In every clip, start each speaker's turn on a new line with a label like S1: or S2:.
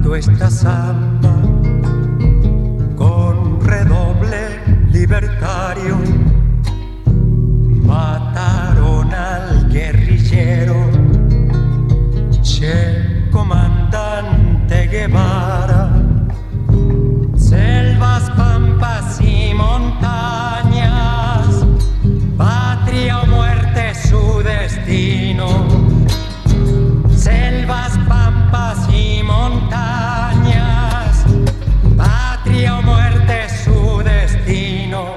S1: cantando esta samba con redoble libertario. Mataron al guerrillero Che comandante Guevara. Selvas, pampas y montañas, patria o muerte su destino. Selvas, pampas y montañas, patria o muerte su destino.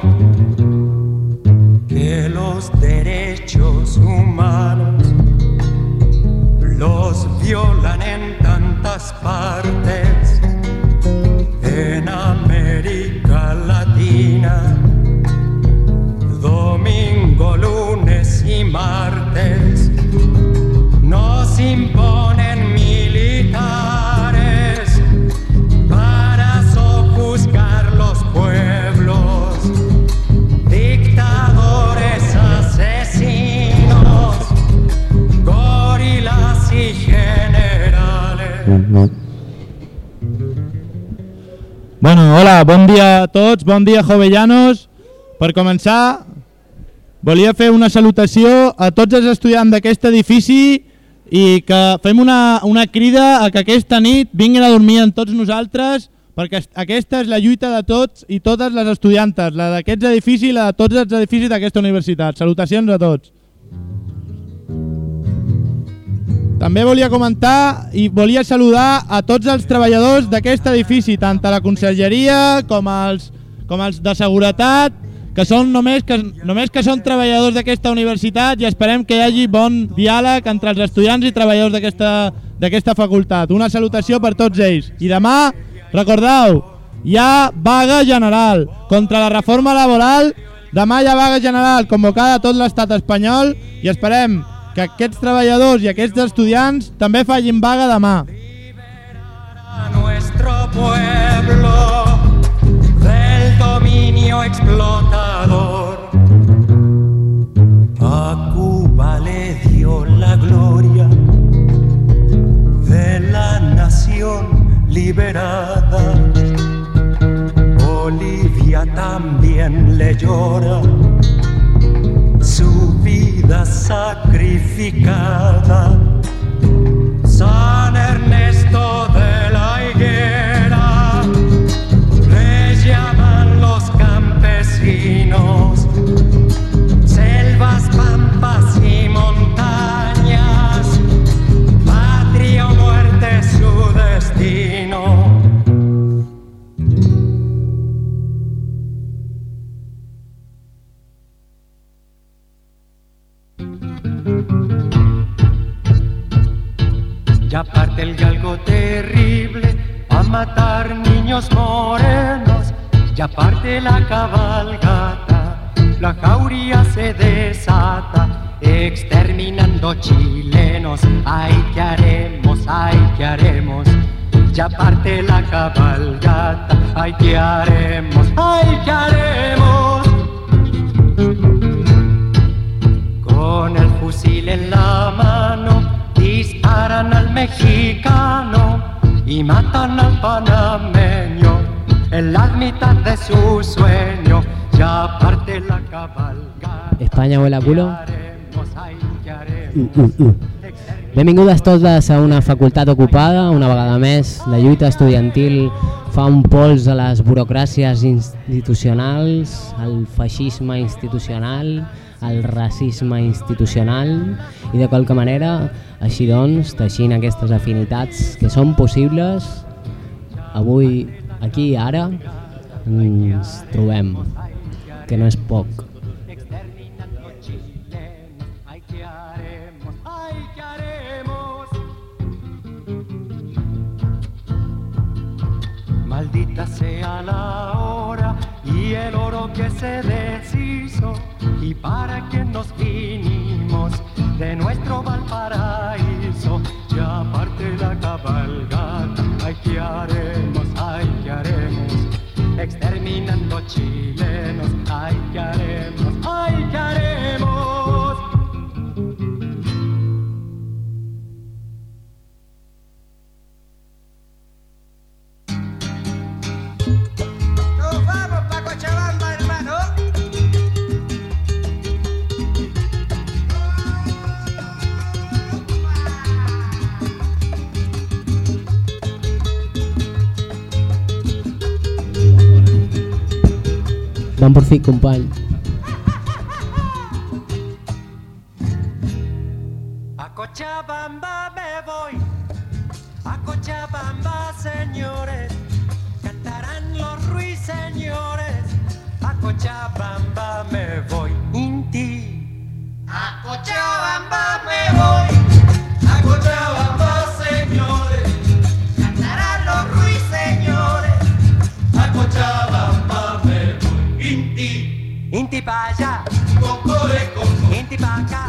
S1: Que los derechos humanos los violan en tantas partes. En América Latina, domingo, lunes y martes, nos imponen militares para sojuzgar los pueblos, dictadores, asesinos, gorilas y generales.
S2: Bueno, hola, bon dia a tots, bon dia jovellanos. Per començar, volia fer una salutació a tots els estudiants d'aquest edifici i que fem una crida a que aquesta nit vinguin a dormir amb tots nosaltres, perquè aquesta és la lluita de tots i totes les estudiantes, la d'aquests edificis i la de tots els edificis d'aquesta universitat. Salutacions a tots. També volia comentar i volia saludar a tots els treballadors d'aquest edifici, tant a la conselleria com els de seguretat, que són només que són treballadors d'aquesta universitat, i esperem que hi hagi bon diàleg entre els estudiants i treballadors d'aquesta facultat. Una salutació per tots ells. I demà, recordeu, hi ha vaga general contra la reforma laboral. Demà hi ha vaga general convocada a tot l'estat espanyol i esperem que aquests treballadors i aquests estudiants també facin vaga demà.
S1: A nuestro pueblo del dominio explotador. A Cuba le dio la gloria de la nación liberada. Bolivia también le llora su vida sacrificada. San Ernesto de la Higuera le llaman los campesinos. Selvas, pampas y montañas, patria o muerte su destino. Ya parte el galgo terrible a matar niños morenos. Ya parte la cabalgata, la jauría se desata, exterminando chilenos. Ay, ¿qué haremos? Ay, ¿qué haremos? Ya parte la cabalgata, ay, ¿qué haremos? Ay, ¿qué haremos? Con el fusil en la mano disparan al mexicano y matan al panameño en la mitad de su sueño. Ya parte la cabalgata.
S3: España huele a culo. Benvingudes totes a una facultat ocupada. Una vegada més, la lluita estudiantil fa un pols a les burocràcies institucionals, al feixisme institucional, al racisme institucional, i de qualque manera, així doncs, teixint aquestes afinitats que són possibles, avui, aquí i ara, ens trobem, que no és poc. Maldita sea la hora y el oro que se deshizo, y para que nos vinimos de nuestro Valparaíso. Ya parte la cabalgata, ay, ¿qué haremos? Ay, ¿qué haremos? Exterminando chilenos, ay, ¿qué haremos? Ay, ¿qué haremos? Van por fi, company.
S1: A Cochabamba me voy, a Cochabamba, señores, cantarán los ruiseñores. A Cochabamba me voy, Inti. A Cochabamba me voy, a Cochabamba, señores, cantarán los ruiseñores. A Cochabamba me voy, Inti. Inti pa' allá, Inti pa' acá.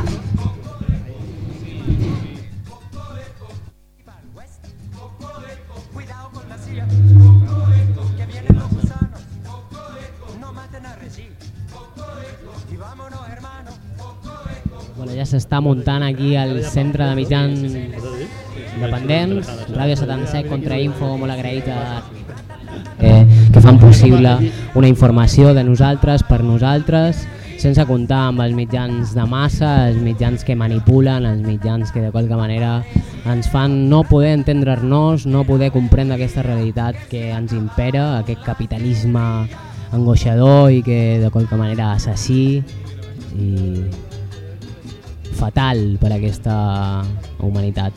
S1: Cuidado con la silla, que vienen los gusanos, no maten a Regí, y vámonos hermanos.
S3: Bueno, ja s'està muntant aquí al centre de mitjans independents, Ràdio 77 contra Info, molt agraït que fan possible una informació de nosaltres per nosaltres, sense comptar amb els mitjans de massa, els mitjans que manipulen, els mitjans que de qualque manera ens fan no poder entendre-nos, no poder comprendre aquesta realitat que ens impera, aquest capitalisme angoixador i que de qualque manera assassí i fatal per a aquesta humanitat.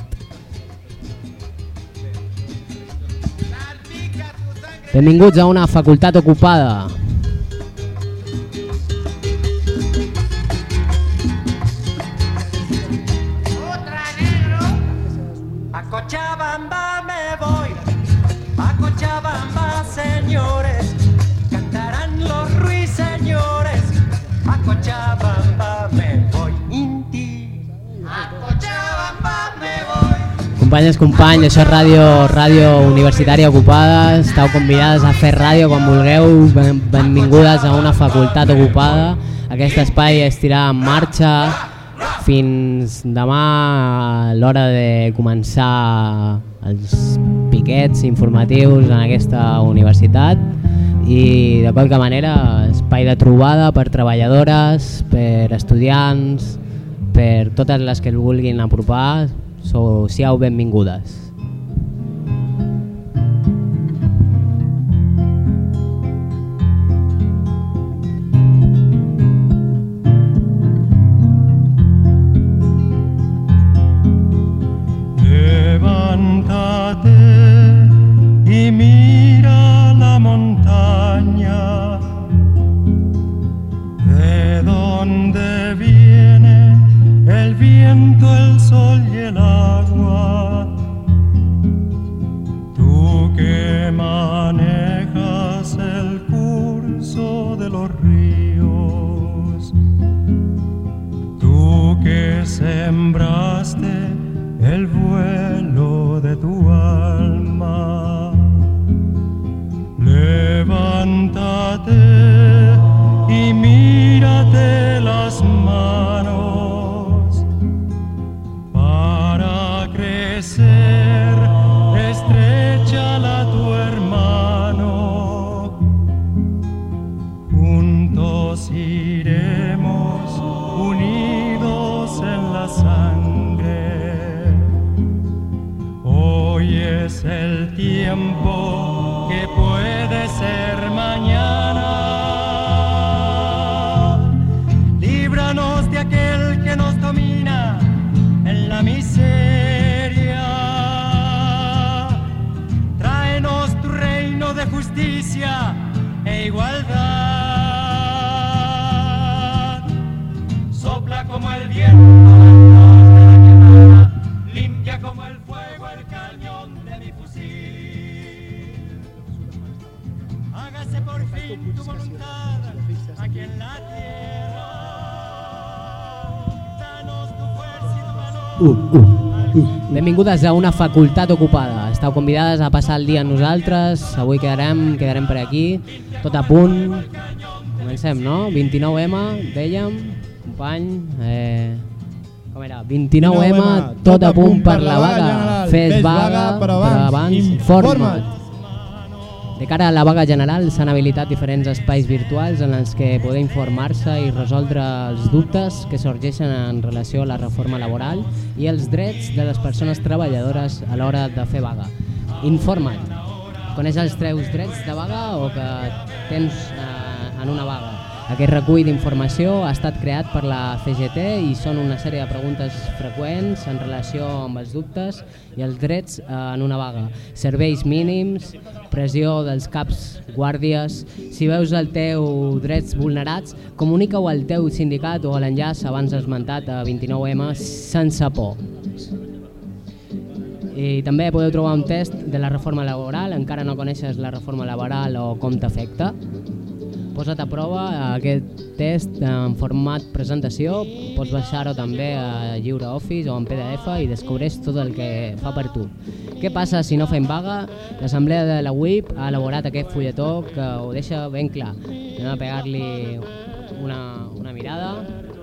S3: Benvinguts a una facultat ocupada.
S1: A Cochabamba me voy, a Cochabamba, señores, cantarán los ruiseñores. A Cochabamba me voy, Inti. A Cochabamba me voy.
S3: Companyes, companys, això és ràdio universitària ocupada, estàu convidades a fer ràdio quan vulgueu, benvingudes a una facultat ocupada. Aquest espai estirà en marxa fins demà a l'hora de començar els piquets informatius en aquesta universitat i de qualque manera espai de trobada per treballadores, per estudiants, per totes les que el vulguin apropar, siau benvingudes.
S1: Levántate y mira la montaña, de donde viene el viento, el sol y el agua. Tú que manejas el curso de los ríos, tú que sembraste el vuelo de tu alma. Levántate y mírate las manos para crecer, estréchala a tu hermano. Juntos iremos unidos en la sangre. Hoy es el tiempo que puede ser mañana. Líbranos de aquel que nos domina en la miseria. Tráenos tu reino de justicia e igualdad. Sopla como el viento las de la quemada, limpia como el fuego el cañón de mi fusil. Hágase por fin tu voluntad aquí en la tierra. Danos tu fuerza y tu valor.
S3: Benvingudes a una facultat ocupada. Estàu convidades a passar el dia amb nosaltres. Avui quedarem per aquí, tot a punt. Comencem, no? 29M, dèiem, company. Com era? 29M, tot a punt per la vaga. Fes vaga, però abans informa't. De cara a la vaga general s'han habilitat diferents espais virtuals en els que poder informar-se i resoldre els dubtes que sorgeixen en relació a la reforma laboral i els drets de les persones treballadores a l'hora de fer vaga. Informa't. Coneix els teus drets de vaga o que tens en una vaga. Aquest recull d'informació ha estat creat per la CGT i són una sèrie de preguntes freqüents en relació amb els dubtes i els drets en una vaga. Serveis mínims, pressió dels caps guàrdies. Si veus els teus drets vulnerats, comunica-ho al teu sindicat o a l'enllaç abans esmentat a 29M sense por. I també podeu trobar un test de la reforma laboral, encara no coneixes la reforma laboral o com t'afecta. Posa't a prova aquest test en format presentació, pots baixar-ho també a LibreOffice o en PDF i descobreix tot el que fa per tu. Què passa si no fem vaga? L'Assemblea de la UIP ha elaborat aquest fulletó que ho deixa ben clar. Anem a pegar-li una mirada.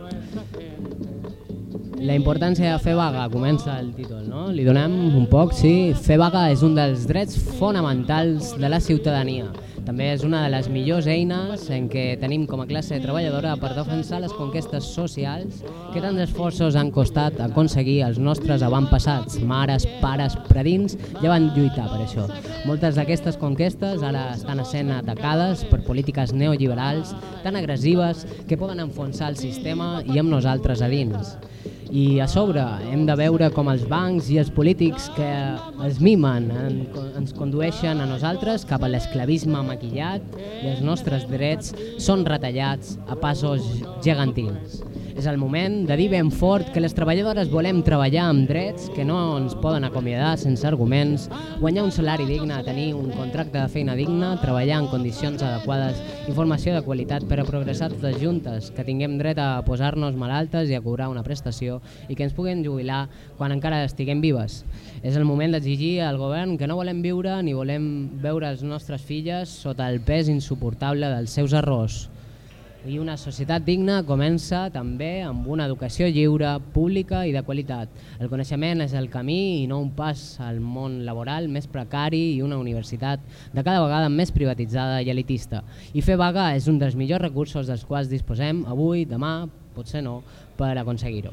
S3: La importància de fer vaga, comença el títol, no? Li donem un poc, sí. Fer vaga és un dels drets fonamentals de la ciutadania. També és una de les millors eines en què tenim com a classe treballadora per defensar les conquestes socials que tants esforços han costat aconseguir els nostres avantpassats, mares, pares, predins, ja van lluitar per això. Moltes d'aquestes conquestes ara estan sent atacades per polítiques neoliberals tan agressives que poden enfonsar el sistema i amb nosaltres a dins. I a sobre hem de veure com els bancs i els polítics que es mimen ens condueixen a nosaltres cap a l'esclavisme maquillat i els nostres drets són retallats a passos gegantins. És el moment de dir ben fort que les treballadores volem treballar amb drets, que no ens poden acomiadar sense arguments, guanyar un salari digne, tenir un contracte de feina digne, treballar en condicions adequades i formació de qualitat per a progressar totes juntes, que tinguem dret a posar-nos malaltes i a cobrar una prestació i que ens puguem jubilar quan encara estiguem vives. És el moment d'exigir al govern que no volem viure ni volem veure les nostres filles sota el pes insuportable dels seus errors. I una societat digna comença també amb una educació lliure, pública i de qualitat. El coneixement és el camí i no un pas al món laboral més precari i una universitat de cada vegada més privatitzada i elitista. I fer vaga és un dels millors recursos dels quals disposem avui, demà, potser no, per aconseguir-ho.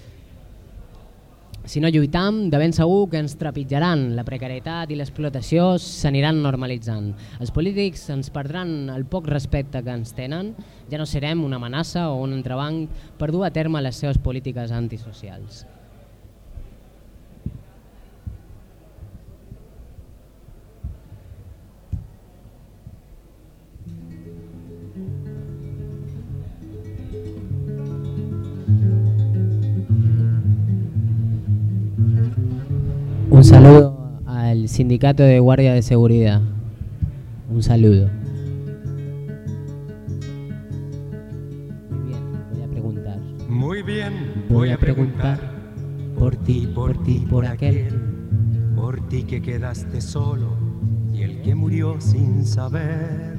S3: Si no lluitam, de ben segur que ens trepitjaran, la precarietat i l'explotació s'aniran normalitzant. Els polítics ens perdran el poc respecte que ens tenen, ja no serem una amenaça o un entrebanc per dur a terme les seves polítiques antisocials. Un saludo al Sindicato de Guardia de Seguridad. Un saludo.
S1: Muy bien, voy a preguntar por ti, por aquel, por ti que quedaste solo y el que murió sin saber.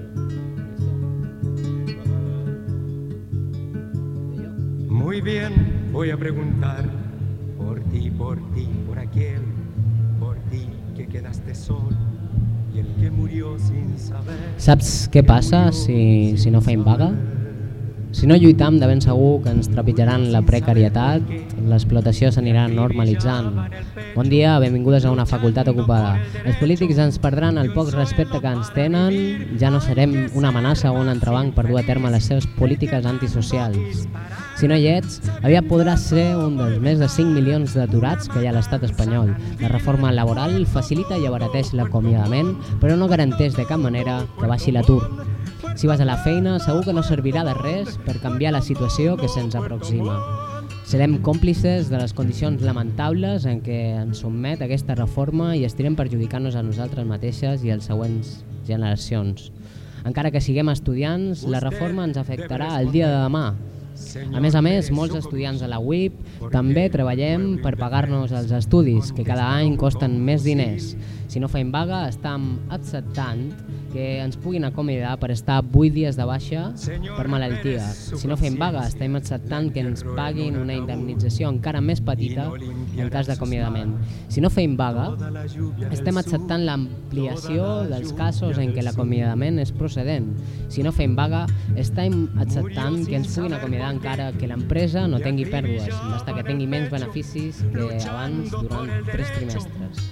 S1: Muy bien, voy a preguntar por ti, por aquel, por ti que quedaste solo y el que murió sin saber.
S3: Saps què passa si no fem vaga? Si no lluitam, de ben segur que ens trepitjaran la precarietat, l'explotació s'anirà normalitzant. Bon dia, benvingudes a una facultat ocupada. Els polítics ens perdran el poc respecte que ens tenen, ja no serem una amenaça o un entrebanc per dur a terme les seves polítiques antisocials. Si no hi ets, aviat podràs ser un dels més de 5 milions d'aturats que hi ha a l'estat espanyol. La reforma laboral facilita i abarateix l'acomiadament, però no garanteix de cap manera que baixi l'atur. Si vas a la feina, segur que no servirà de res per canviar la situació que se'ns aproxima. Serem còmplices de les condicions lamentables en què ens sotmet aquesta reforma i estirem perjudicant-nos a nosaltres mateixes i a les següents generacions. Encara que siguem estudiants, la reforma ens afectarà el dia de demà. A més, molts estudiants de la UIP també treballem per pagar-nos els estudis, que cada any costen més diners. Si no fem vaga, estem acceptant que ens puguin acomiadar per estar 8 dies de baixa per malaltia. Si no fem vaga, estem acceptant que ens paguin una indemnització encara més petita en cas d'acomiadament. Si no fem vaga, estem acceptant l'ampliació dels casos en què l'acomiadament és procedent. Si no fem vaga, estem acceptant que ens puguin acomiadar permetrà encara que l'empresa no tingui pèrdues, basta que tingui menys beneficis que abans durant 3 trimestres.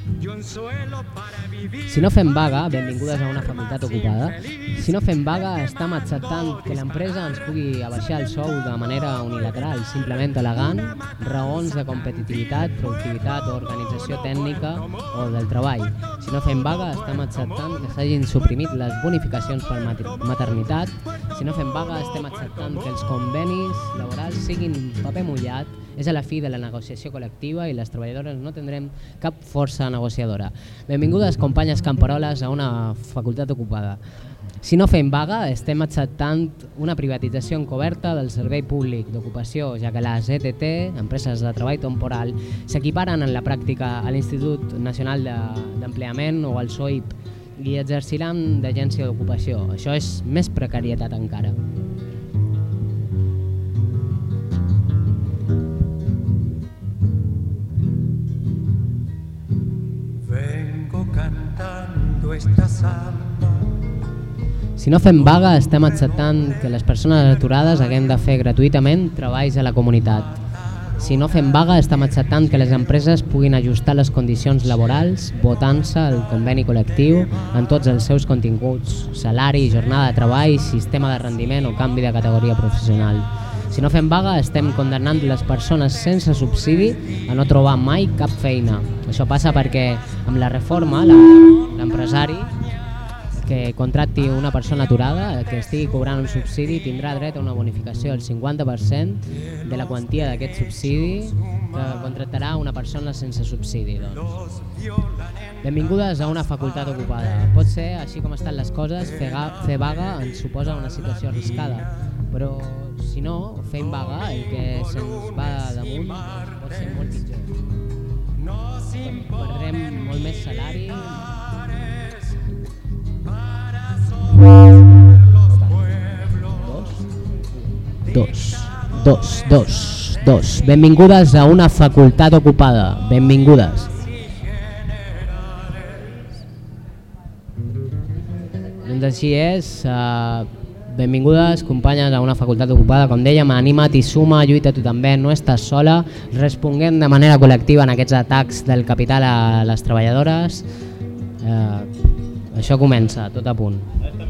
S3: Si no fem vaga, benvingudes a una facultat ocupada, si no fem vaga estem acceptant que l'empresa ens pugui abaixar el sou de manera unilateral, simplement al·legant raons de competitivitat, productivitat o organització tècnica o del treball. Si no fem vaga estem acceptant que s'hagin suprimit les bonificacions per maternitat. Si no fem vaga estem acceptant que els convenis laborals siguin paper mullat. És a la fi de la negociació col·lectiva i les treballadores no tindrem cap força negociadora. Benvingudes, companyes camperoles, a una facultat ocupada. Si no fem vaga, estem acceptant una privatització encoberta del servei públic d'ocupació, ja que les ETT, empreses de treball temporal, s'equiparen en la pràctica a l'Institut Nacional d'Empleament o al SOIP i exerciran d'agència d'ocupació. Això és més precarietat encara. Si no fem vaga, estem acceptant que les persones aturades haguem de fer gratuïtament treballs a la comunitat. Si no fem vaga, estem acceptant que les empreses puguin ajustar les condicions laborals votant-se el conveni col·lectiu en tots els seus continguts, salari, jornada de treball, sistema de rendiment o canvi de categoria professional. Si no fem vaga, estem condemnant les persones sense subsidi a no trobar mai cap feina. Això passa perquè amb la reforma l'empresari que contracti una persona aturada que estigui cobrant un subsidi tindrà dret a una bonificació del 50% de la quantia d'aquest subsidi que contractarà una persona sense subsidi. Benvingudes a una facultat ocupada. Pot ser, així com estan les coses, fer vaga ens suposa una situació arriscada, però si no fem vaga, el que se'ns va damunt pot ser molt pitjor. Perdrem molt més salari. Dos. Benvingudes a una facultat ocupada. Benvingudes. Doncs així és. Benvingudes, companyes, a una facultat ocupada. Com dèiem, anima't i suma, lluita tu també, no estàs sola. Responguem de manera col·lectiva en aquests atacs del capital a les treballadores. Això comença, tot a punt.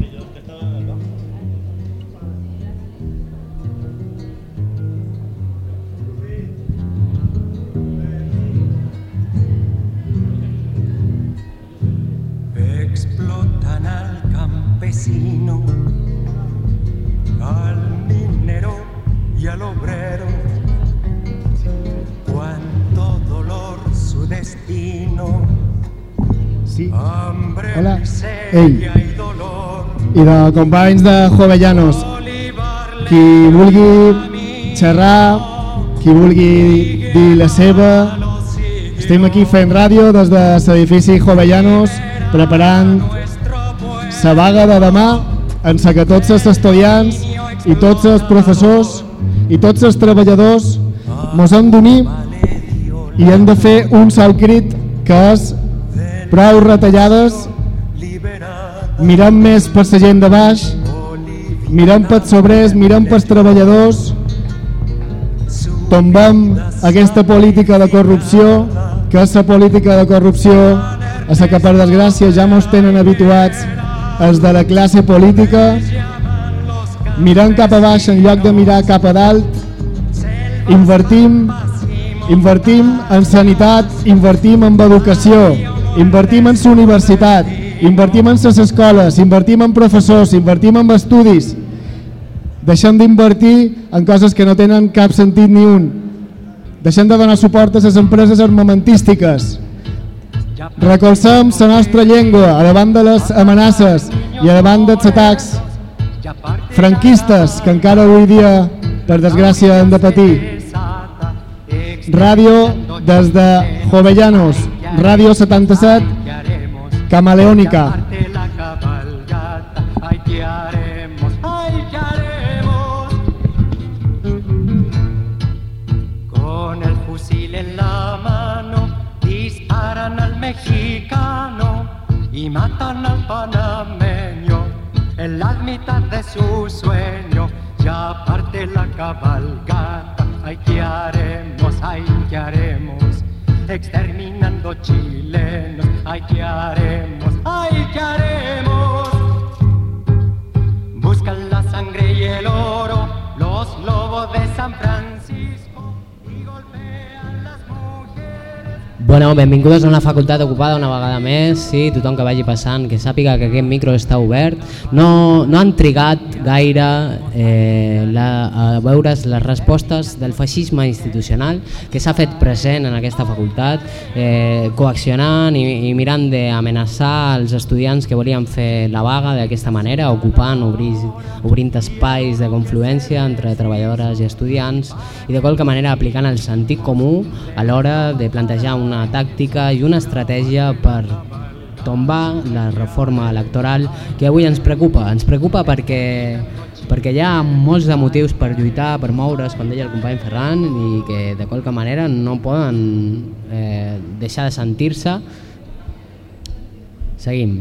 S1: Explotan al campesino, al minero y al obrero. Cuánto dolor su destino.
S4: Sí.
S1: Hambre,
S4: Hola.
S1: miseria y dolor.
S4: I de companys de Jovellanos, qui vulgui xerrar, qui vulgui dir la seva, estem aquí fent ràdio des de l'edifici Jovellanos, preparant la vaga de demà en la que tots els estudiants i tots els professors i tots els treballadors mos hem d'unir i hem de fer un sol crit que és prou retallades, mirem més per la gent de baix, mirem pels obrers, mirem pels treballadors, tombem aquesta política de corrupció, que és la política de corrupció a la que per desgràcia ja mos tenen habituats els de la classe política. Mirem cap a baix en lloc de mirar cap a dalt, invertim en sanitat, invertim en educació, invertim en la universitat, invertim en les escoles, invertim en professors, invertim en estudis. Deixem d'invertir en coses que no tenen cap sentit ni un. Deixem de donar suport a les empreses armamentístiques. Recolzem la nostra llengua a davant de les amenaces i a davant dels atacs franquistes que encara avui dia, per desgràcia, hem de patir. Ràdio des de Jovellanos, Ràdio 77, Camaleónica.
S1: Con el fusil en la mano disparan al mexicano y matan al panameño en la mitad de su sueño. Ya parte parte la cabalgata. Ay, ¿qué haremos? Ay, ¿qué haremos? Exterminando chilenos. Ay, ¿qué haremos? Ay, ¿qué haremos? Buscan la sangre y el oro los lobos de San Francisco y golpean las mujeres.
S3: Bueno, benvingudes a una facultat ocupada una vegada més. Sí, tothom que vagi passant que sàpiga que aquest micro està obert. No han trigat gaire a veure's les respostes del feixisme institucional que s'ha fet present en aquesta facultat, coaccionant i mirant d'amenaçar els estudiants que volien fer la vaga d'aquesta manera, ocupant, obrint espais de confluència entre treballadores i estudiants i de qualque manera aplicant el sentit comú a l'hora de plantejar una tàctica i una estratègia per tombar la reforma electoral que avui ens preocupa. Ens preocupa perquè hi ha molts de motius per lluitar, per moure's, com deia el company Ferran, i que de qualque manera no poden deixar de sentir-se. Seguim.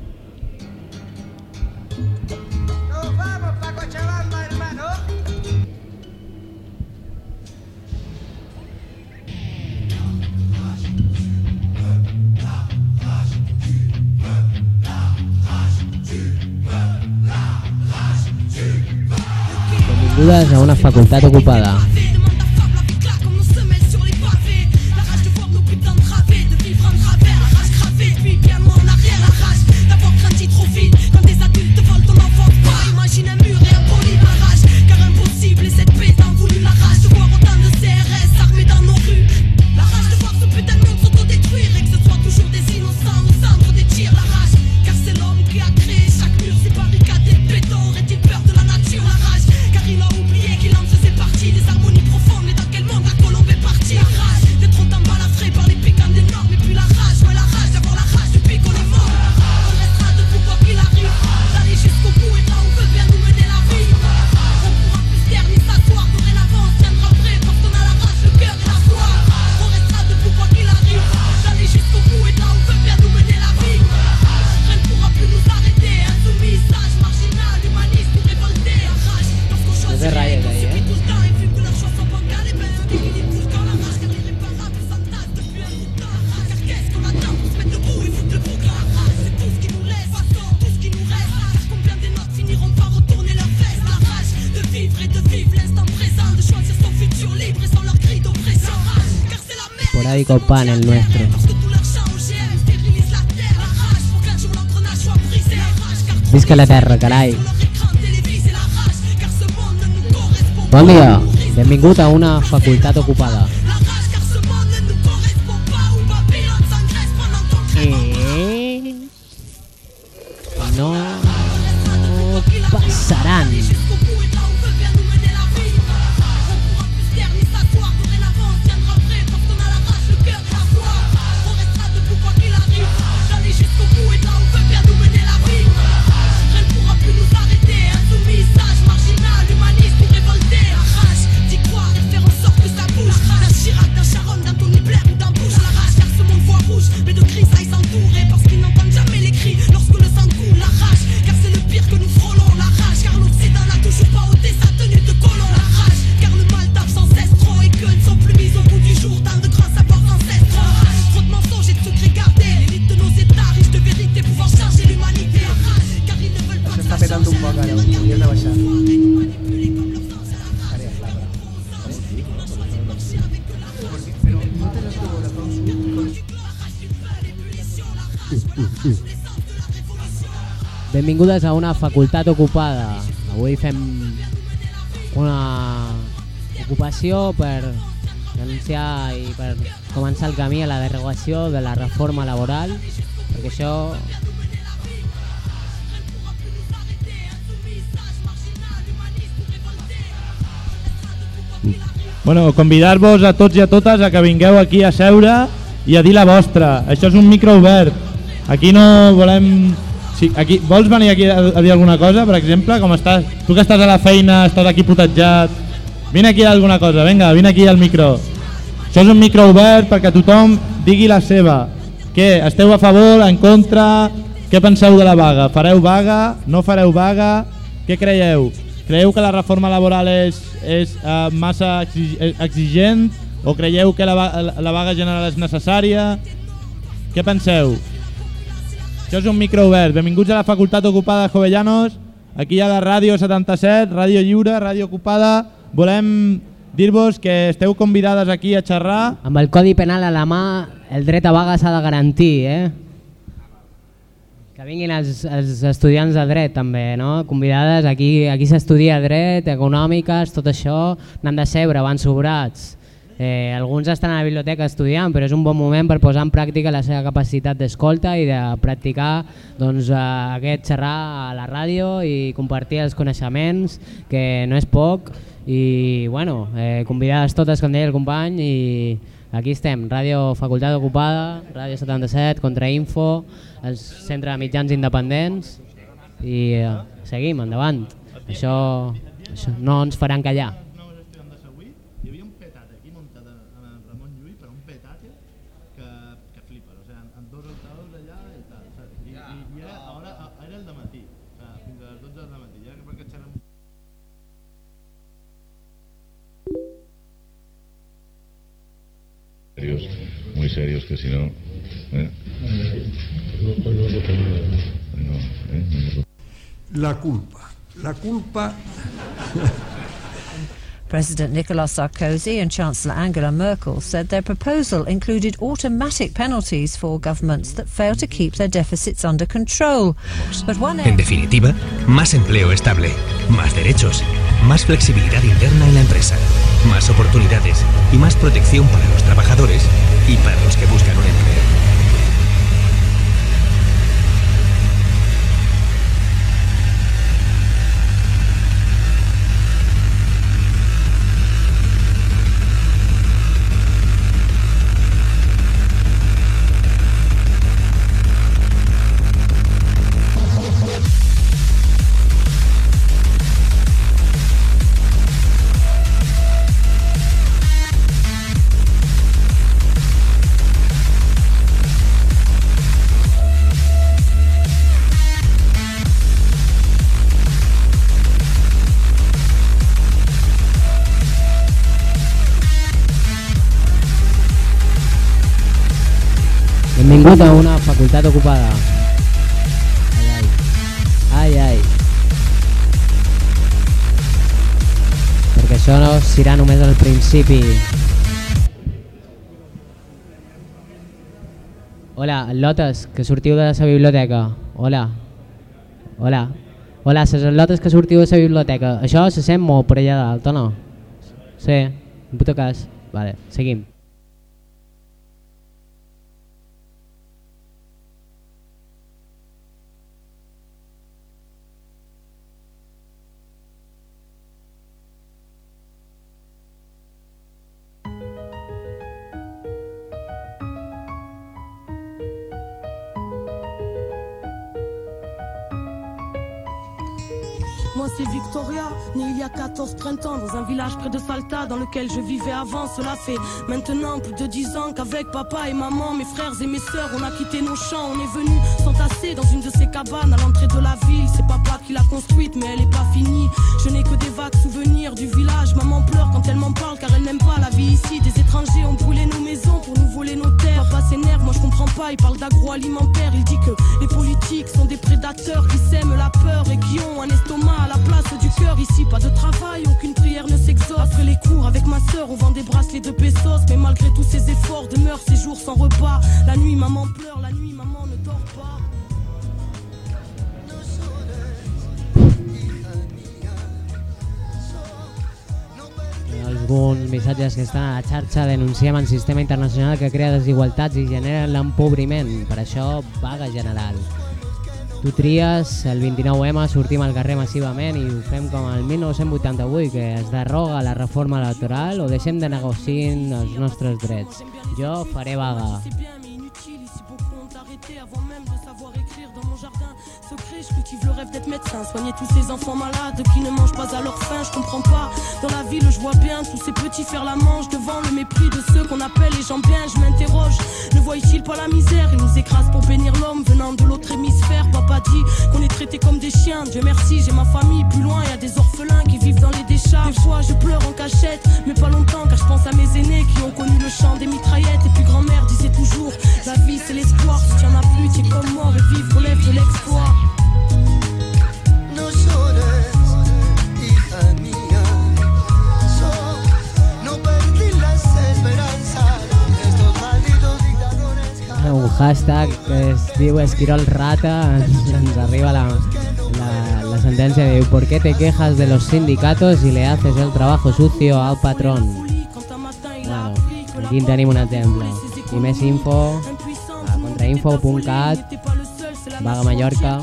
S3: Benvingudes a una facultat ocupada. Copan el nuestro. Visca la terra, carai. Bon dia, benvingut a una facultat ocupada. No passaran. Benvingudes a una facultat ocupada. Avui fem una ocupació per denunciar i per començar el camí a la derogació de la reforma laboral, perquè això
S2: Bueno, convidar-vos a tots i a totes a que vingueu aquí a seure i a dir la vostra. Això és un micro obert. Aquí no volem... Sí, aquí, vols venir aquí a dir alguna cosa, per exemple? Com estàs? Tu que estàs a la feina, estàs aquí putejat. Vine aquí a dir alguna cosa, vinga, vine aquí al micro. Això és un micro obert perquè tothom digui la seva. Què? Esteu a favor, en contra? Què penseu de la vaga? Fareu vaga? No fareu vaga? Què creieu? Creieu que la reforma laboral és massa exigent o creieu que la vaga general és necessària? Què penseu? Això és un micro obert. Benvinguts a la Facultat Ocupada de Jovellanos. Aquí hi ha la Ràdio 77, Ràdio Lliure, Ràdio Ocupada. Volem dir-vos que esteu convidades aquí a xerrar.
S3: Amb el Codi Penal a la mà, el dret a vaga s'ha de garantir, Que vinguin els estudiants de dret també, no? Convidades, aquí s'estudia dret, econòmiques, tot això, n'han de seure, van sobrats. Alguns estan a la biblioteca estudiant, però és un bon moment per posar en pràctica la seva capacitat d'escolta i de practicar aquest xerrar a la ràdio i compartir els coneixements, que no és poc. I bueno, convidades totes, com deia el company, i aquí estem, Ràdio Facultat Ocupada, Ràdio 77, Contrainfo, el Centre de Mitjans Independents, i seguim, endavant. Això no ens faran callar.
S2: Hi havia un petat aquí muntat amb Ramon Llull, però un petat que flipa, amb dos altavos allà i tal, i era el dematí, fins a les 12 del dematí, ja perquè xerrem.
S5: Muy serios, que si no...
S6: La culpa.
S7: President Nicolas Sarkozy and Chancellor Angela Merkel said their proposal included automatic penalties for governments that fail to keep their deficits under control. But
S8: En definitiva, más empleo estable, más derechos, más flexibilidad interna en la empresa, más oportunidades y más protección para los trabajadores y para los que buscan un empleo.
S3: Benvingut a una facultat ocupada. Ai. Perquè això no serà només el principi. Hola, lotes, que sortiu de la biblioteca. Hola, ses lotes que sortiu de la biblioteca. Això se sent molt per allà dalt, o no? Sí, en puto cas. Vale, seguim.
S9: Moi c'est Victoria, née il y a 14 printemps dans un village près de Salta dans lequel je vivais avant. Cela fait maintenant plus de 10 ans qu'avec papa et maman, mes frères et mes sœurs, on a quitté nos champs. On est venus s'entasser dans une de ces cabanes à l'entrée de la ville. C'est papa qui l'a construite mais elle est pas finie. Je n'ai que des vagues souvenirs du village. Maman pleure quand elle m'en parle car elle n'aime pas la vie ici. Des étrangers ont brûlé nos maisons pour nous voler nos terres. Papa s'énerve, moi je comprends pas, il parle d'agroalimentaire. Il dit que les politiques sont des prédateurs qui sèment la peur et qui ont un estomac à la place du cœur. Ici pas de travail, aucune prière ne s'exauce. Après les cours avec ma sœur on vend des bracelets de pesos. Mais malgré tous ces efforts demeurent ces jours sans repas. La nuit maman pleure, la nuit maman ne dort pas.
S3: Alguns missatges que estan a la xarxa: denunciem el sistema internacional que crea desigualtats i genera l'empobriment, per això vaga general. Tu tries el 29M, sortim al carrer massivament i ho fem com el 1988, que es deroga la reforma electoral o deixem de negociar els nostres drets. Jo faré vaga.
S9: secret, je cultive le rêve d'être médecin, soigner tous ces enfants malades qui ne mangent pas à leur faim. Je comprends pas, dans la ville je vois bien tous ces petits faire la manche devant le mépris de ceux qu'on appelle les gens bien. Je m'interroge, ne voient-ils pas la misère? Ils nous écrasent pour bénir l'homme venant de l'autre hémisphère. Papa dit qu'on est traités comme des chiens. Dieu merci, j'ai ma famille. Plus loin, y a des orphelins qui vivent dans les décharges. Des fois je pleure en cachette, mais pas longtemps, car je pense à mes aînés qui ont connu le chant des mitraillettes. Et puis grand-mère disait toujours, la vie c'est l'espoir. Si tu en as plus, tu es comme mort, et vivre relève de l'exploit.
S3: Un hashtag que es diu Esquirol Rata, ens arriba la sentència que diu: ¿por qué te quejas de los sindicatos y le haces el trabajo sucio al patrón? Bueno, aquí en tenim un exemple. I més info a contrainfo.cat, Vaga Mallorca.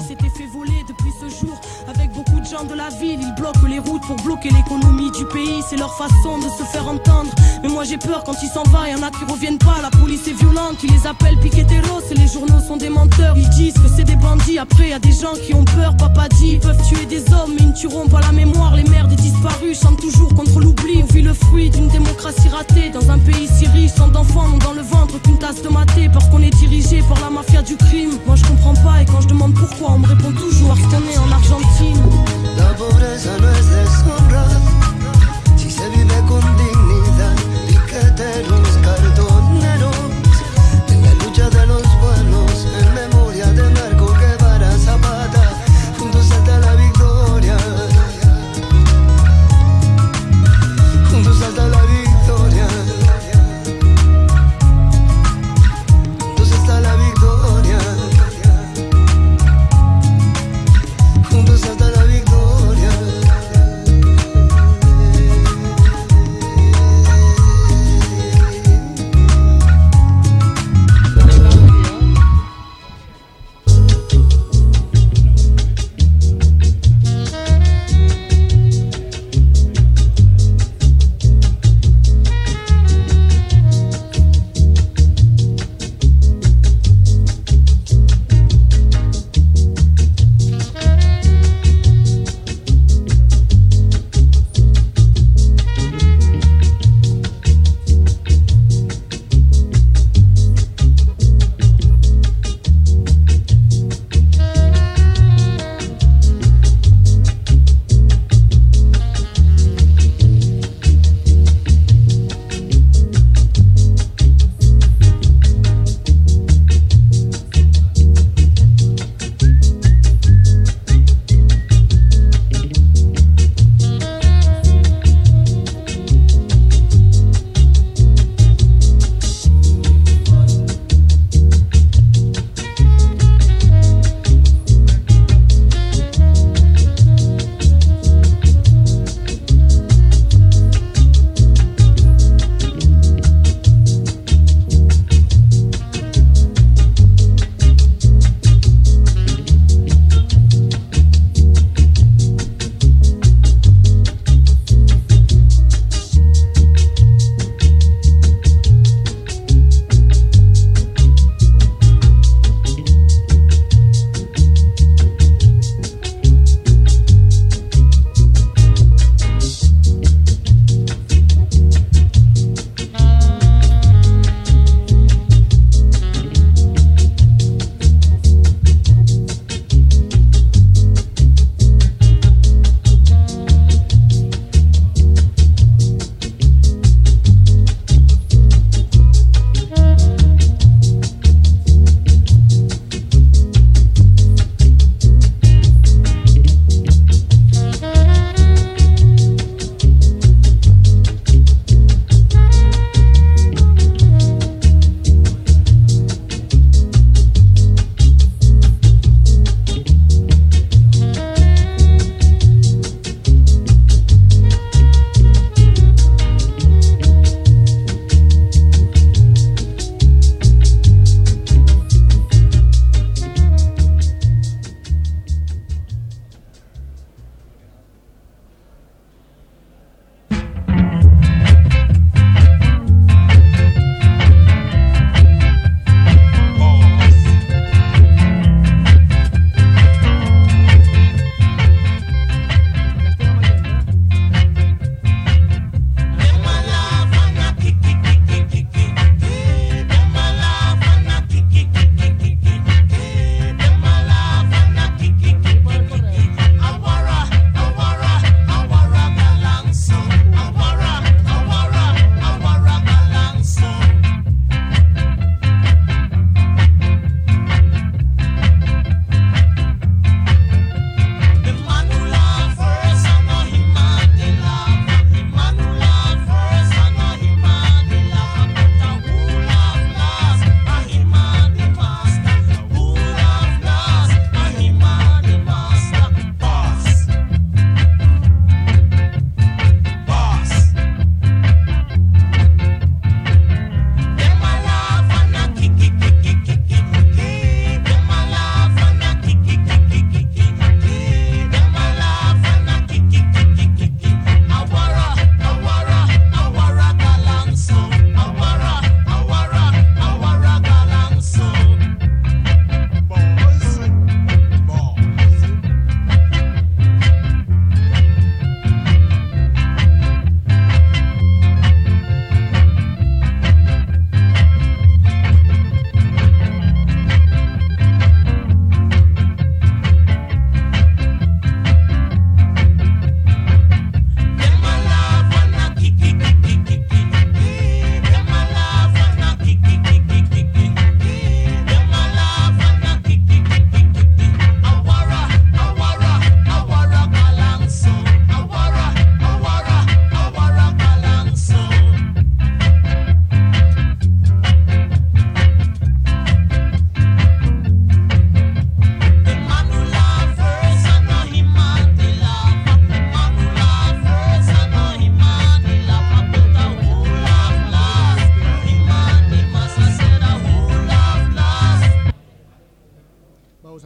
S3: Avec beaucoup de gens de la ville, ils bloquent les routes pour bloquer l'économie du pays. C'est leur façon de se faire entendre. Mais moi j'ai peur quand ils s'en vont, y'en a qui reviennent pas. La police est violente, qui les appelle piqueteros. Et les journaux sont des menteurs, ils disent que c'est des bandits. Après y a des gens qui ont peur, papa dit. Ils peuvent tuer des hommes mais ils ne tueront pas la mémoire. Les mères des disparus chantent toujours contre l'oubli. On vit le fruit d'une démocratie ratée dans un pays si riche. Tant d'enfants n'ont dans le ventre qu'une tasse de maté, parce qu'on est dirigé par la mafia du crime. Moi je comprends pas et quand je demande pourquoi on me répond toujours parce qu'on est en Argentine.
S10: La pobreza no es deshonra si se vive con dignidad. Piqueteros, cartoneros, en la lucha de los buenos, en memoria de Marco Guevara Zapata, juntos hasta la victoria, juntos hasta la victoria, juntos hasta la victoria.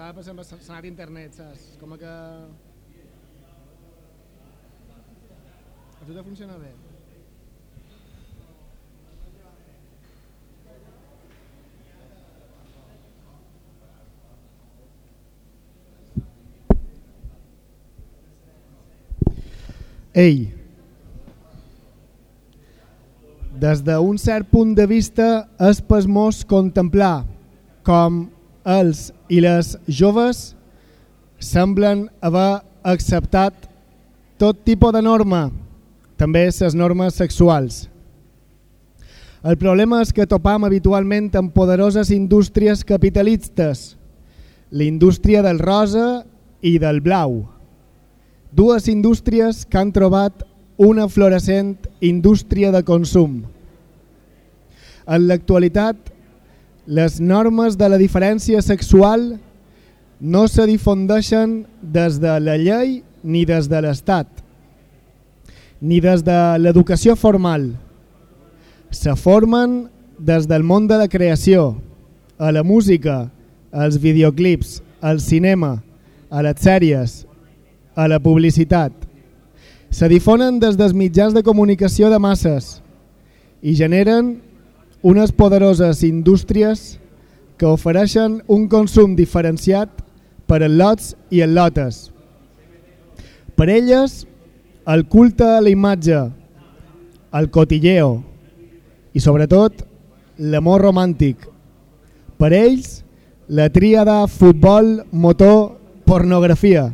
S4: Estava passant per l'escenari internet, saps? Com que... A tu te funciona bé? Ei, des d'un cert punt de vista és pasmós contemplar com els i les joves semblen haver acceptat tot tipus de norma, també les normes sexuals. El problema és que topam habitualment amb poderoses indústries capitalistes, la indústria del rosa i del blau. Dues indústries que han trobat una florescent indústria de consum. En l'actualitat, les normes de la diferència sexual no se difondeixen des de la llei ni des de l'Estat, ni des de l'educació formal. Se formen des del món de la creació, a la música, als videoclips, al cinema, a les sèries, a la publicitat. Se difonen des dels mitjans de comunicació de masses i generen unes poderoses indústries que ofereixen un consum diferenciat per a lots i a lotes. Per elles, el culte a la imatge, el cotilleo i sobretot l'amor romàntic. Per ells, la tríada futbol, motor, pornografia.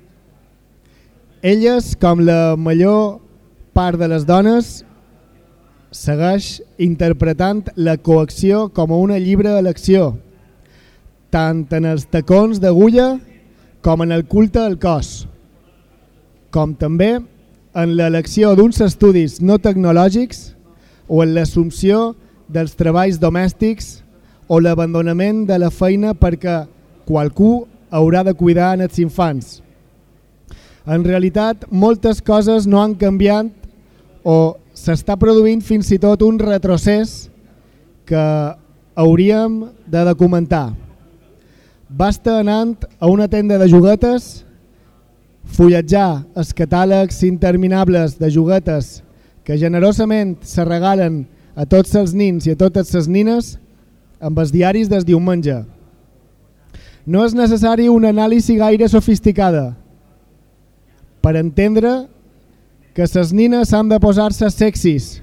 S4: Elles, com la major part de les dones, segueix interpretant la coacció com a una lliure elecció, tant en els tacons d'agulla com en el culte al cos, com també en l'elecció d'uns estudis no tecnològics o en l'assumpció dels treballs domèstics o l'abandonament de la feina perquè qualcú haurà de cuidar els infants. En realitat, moltes coses no han canviat o s'està produint fins i tot un retrocés que hauríem de documentar. Basta anant a una tenda de juguetes, fulletjar els catàlegs interminables de juguetes que generosament se regalen a tots els nins i a totes les nines amb els diaris del diumenge. No és necessari una anàlisi gaire sofisticada per entendre que les nines han de posar-se sexis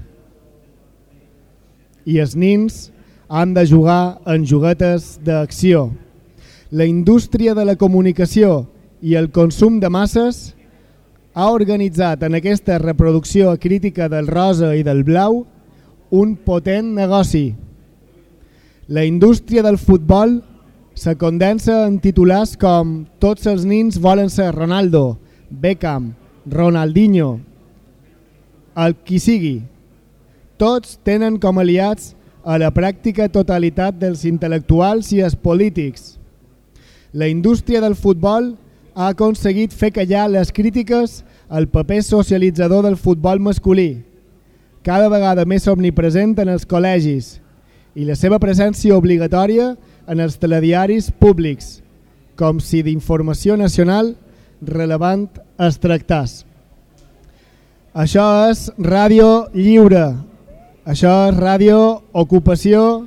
S4: i els nins han de jugar en juguetes d'acció. La indústria de la comunicació i el consum de masses ha organitzat en aquesta reproducció crítica del rosa i del blau un potent negoci. La indústria del futbol se condensa en titulars com tots els nins volen ser Ronaldo, Beckham, Ronaldinho, el qui sigui. Tots tenen com aliats a la pràctica totalitat dels intel·lectuals i els polítics. La indústria del futbol ha aconseguit fer callar les crítiques al paper socialitzador del futbol masculí, cada vegada més omnipresent en els col·legis, i la seva presència obligatòria en els telediaris públics, com si d'informació nacional relevant es tractàs. Això és Ràdio Lliure, això és Ràdio Ocupació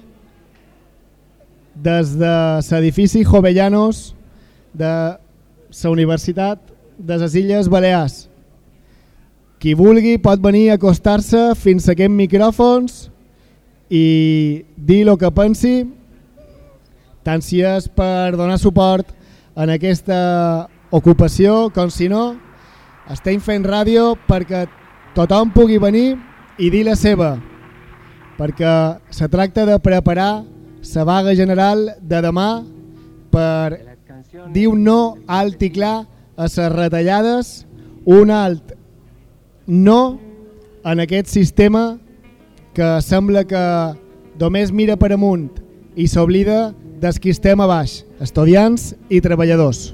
S4: des de l'edifici Jovellanos de la Universitat de les Illes Balears. Qui vulgui pot venir a acostar-se fins a aquests micròfons i dir el que pensi, tant si és per donar suport en aquesta ocupació com si no. Estem fent ràdio perquè tothom pugui venir i dir la seva, perquè se tracta de preparar la vaga general de demà per dir un no alt i clar a les retallades, un alt no en aquest sistema que sembla que només mira per amunt i s'oblida dels qui estem a baix, estudiants i treballadors.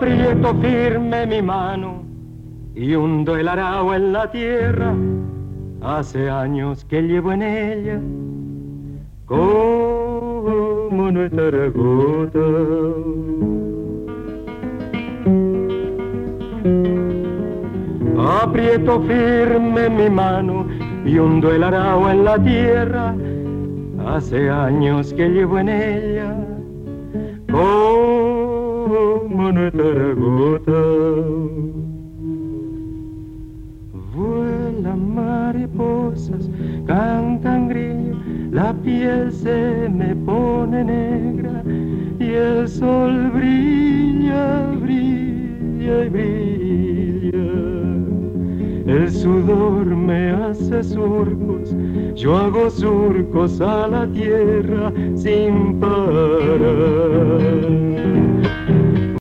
S1: Aprieto firme mi mano y hundo el arao en la tierra Hace años que llevo en ella como nuestra gota. Aprieto firme mi mano y hundo el arao en la tierra. Hace años que llevo en ella como nuestra gota. Vuelan mariposas, cantan grillos, la piel se me pone negra y el sol brilla, brilla y brilla. El sudor me hace surcos, yo hago surcos a la tierra sin parar.